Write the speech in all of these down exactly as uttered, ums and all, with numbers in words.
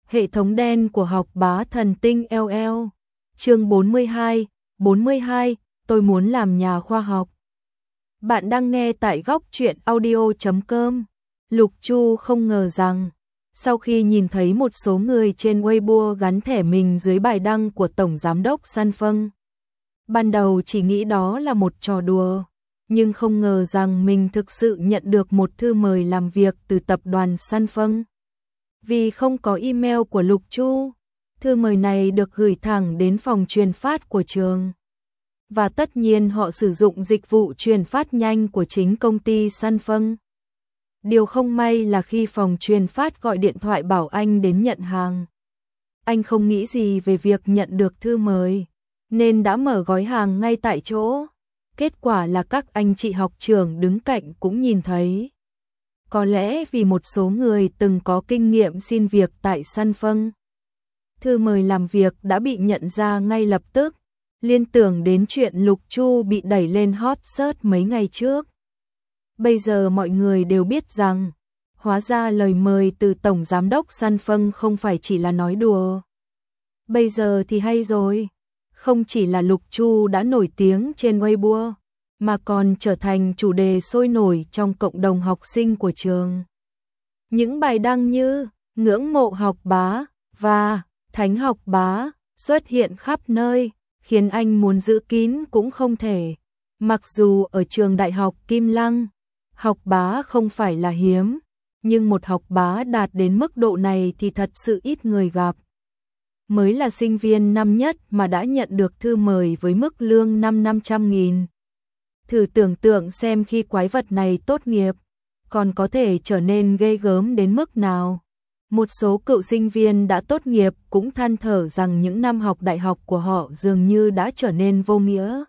Hệ thống đen của học bá thần tinh lờ lờ. Chương bốn mươi hai, bốn mươi hai, tôi muốn làm nhà khoa học. Bạn đang nghe tại góc truyện audio chấm com. Lục Chu không ngờ rằng, sau khi nhìn thấy một số người trên Weibo gắn thẻ mình dưới bài đăng của Tổng Giám đốc San Feng, ban đầu chỉ nghĩ đó là một trò đùa, nhưng không ngờ rằng mình thực sự nhận được một thư mời làm việc từ tập đoàn San Feng. Vì không có email của Lục Chu, thư mời này được gửi thẳng đến phòng truyền phát của trường. Và tất nhiên họ sử dụng dịch vụ truyền phát nhanh của chính công ty San Feng. Điều không may là khi phòng truyền phát gọi điện thoại bảo anh đến nhận hàng, anh không nghĩ gì về việc nhận được thư mời, nên đã mở gói hàng ngay tại chỗ. Kết quả là các anh chị học trưởng đứng cạnh cũng nhìn thấy. Có lẽ vì một số người từng có kinh nghiệm xin việc tại San Feng, thư mời làm việc đã bị nhận ra ngay lập tức, liên tưởng đến chuyện Lục Chu bị đẩy lên hot search mấy ngày trước. Bây giờ mọi người đều biết rằng, hóa ra lời mời từ Tổng Giám đốc San Feng không phải chỉ là nói đùa. Bây giờ thì hay rồi, không chỉ là Lục Chu đã nổi tiếng trên Weibo, mà còn trở thành chủ đề sôi nổi trong cộng đồng học sinh của trường. Những bài đăng như ngưỡng mộ học bá và thánh học bá xuất hiện khắp nơi, khiến anh muốn giữ kín cũng không thể. Mặc dù ở trường đại học Kim Lăng, học bá không phải là hiếm, nhưng một học bá đạt đến mức độ này thì thật sự ít người gặp. Mới là sinh viên năm nhất mà đã nhận được thư mời với mức lương năm năm trăm nghìn. Thử tưởng tượng xem khi quái vật này tốt nghiệp, còn có thể trở nên ghê gớm đến mức nào. Một số cựu sinh viên đã tốt nghiệp cũng than thở rằng những năm học đại học của họ dường như đã trở nên vô nghĩa.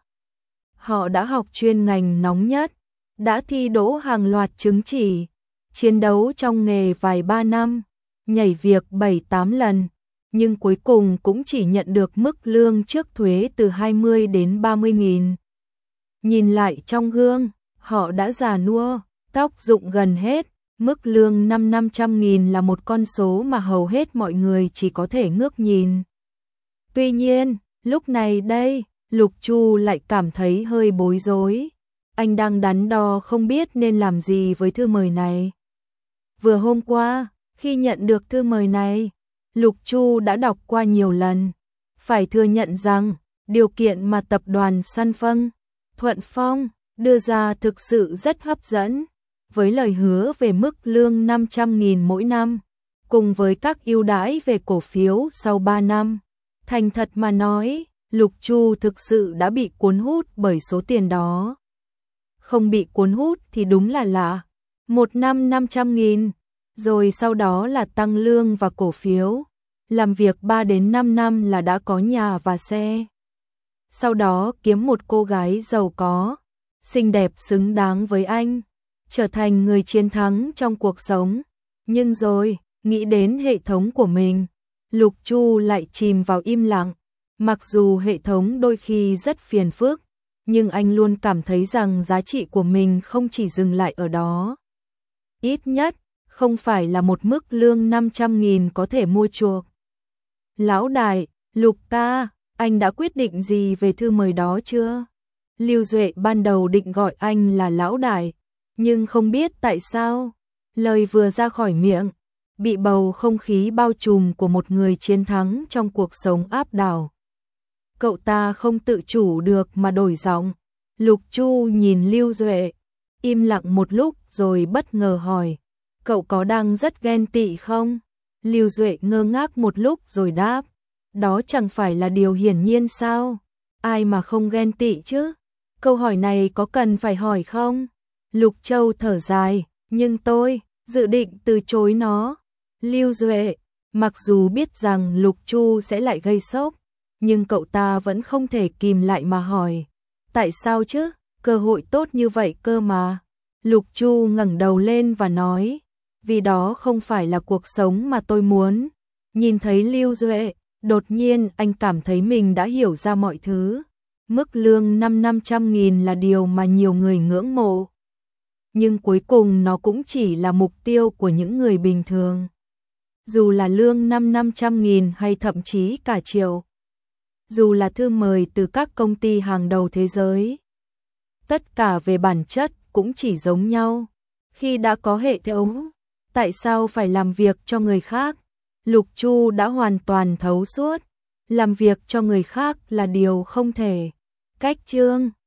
Họ đã học chuyên ngành nóng nhất, đã thi đỗ hàng loạt chứng chỉ, chiến đấu trong nghề vài ba năm, nhảy việc bảy tám lần, nhưng cuối cùng cũng chỉ nhận được mức lương trước thuế từ hai mươi đến ba mươi nghìn. Nhìn lại trong gương, họ đã già nua, tóc rụng gần hết, mức lương năm năm trăm nghìn là một con số mà hầu hết mọi người chỉ có thể ngước nhìn. Tuy nhiên, lúc này đây, Lục Chu lại cảm thấy hơi bối rối. Anh đang đắn đo không biết nên làm gì với thư mời này. Vừa hôm qua, khi nhận được thư mời này, Lục Chu đã đọc qua nhiều lần. Phải thừa nhận rằng, điều kiện mà tập đoàn San Feng, Thuận Phong đưa ra thực sự rất hấp dẫn, với lời hứa về mức lương năm trăm nghìn mỗi năm, cùng với các ưu đãi về cổ phiếu sau ba năm. Thành thật mà nói, Lục Chu thực sự đã bị cuốn hút bởi số tiền đó. Không bị cuốn hút thì đúng là lạ. Một năm năm trăm nghìn, rồi sau đó là tăng lương và cổ phiếu. Làm việc ba đến năm năm là đã có nhà và xe. Sau đó kiếm một cô gái giàu có, xinh đẹp xứng đáng với anh, trở thành người chiến thắng trong cuộc sống. Nhưng rồi, nghĩ đến hệ thống của mình, Lục Chu lại chìm vào im lặng. Mặc dù hệ thống đôi khi rất phiền phức, nhưng anh luôn cảm thấy rằng giá trị của mình không chỉ dừng lại ở đó. Ít nhất, không phải là một mức lương năm trăm nghìn có thể mua chuộc. Lão đại, Lục ca, anh đã quyết định gì về thư mời đó chưa? Lưu Duệ ban đầu định gọi anh là lão đại, nhưng không biết tại sao, lời vừa ra khỏi miệng, bị bầu không khí bao trùm của một người chiến thắng trong cuộc sống áp đảo. Cậu ta không tự chủ được mà đổi giọng. Lục Chu nhìn Lưu Duệ, im lặng một lúc rồi bất ngờ hỏi, cậu có đang rất ghen tị không? Lưu Duệ ngơ ngác một lúc rồi đáp, đó chẳng phải là điều hiển nhiên sao? Ai mà không ghen tị chứ? Câu hỏi này có cần phải hỏi không? Lục Châu thở dài, nhưng tôi dự định từ chối nó. Lưu Duệ, mặc dù biết rằng Lục Chu sẽ lại gây sốc, nhưng cậu ta vẫn không thể kìm lại mà hỏi, tại sao chứ? Cơ hội tốt như vậy cơ mà. Lục Chu ngẩng đầu lên và nói, vì đó không phải là cuộc sống mà tôi muốn. Nhìn thấy Lưu Duệ, đột nhiên anh cảm thấy mình đã hiểu ra mọi thứ. Mức lương năm năm trăm nghìn là điều mà nhiều người ngưỡng mộ. Nhưng cuối cùng nó cũng chỉ là mục tiêu của những người bình thường. dù là lương năm năm trăm nghìn hay thậm chí cả triệu. Dù là thư mời từ các công ty hàng đầu thế giới. Tất cả về bản chất cũng chỉ giống nhau. Khi đã có hệ thống, tại sao phải làm việc cho người khác? Lục Chu đã hoàn toàn thấu suốt. Làm việc cho người khác là điều không thể. Cách chương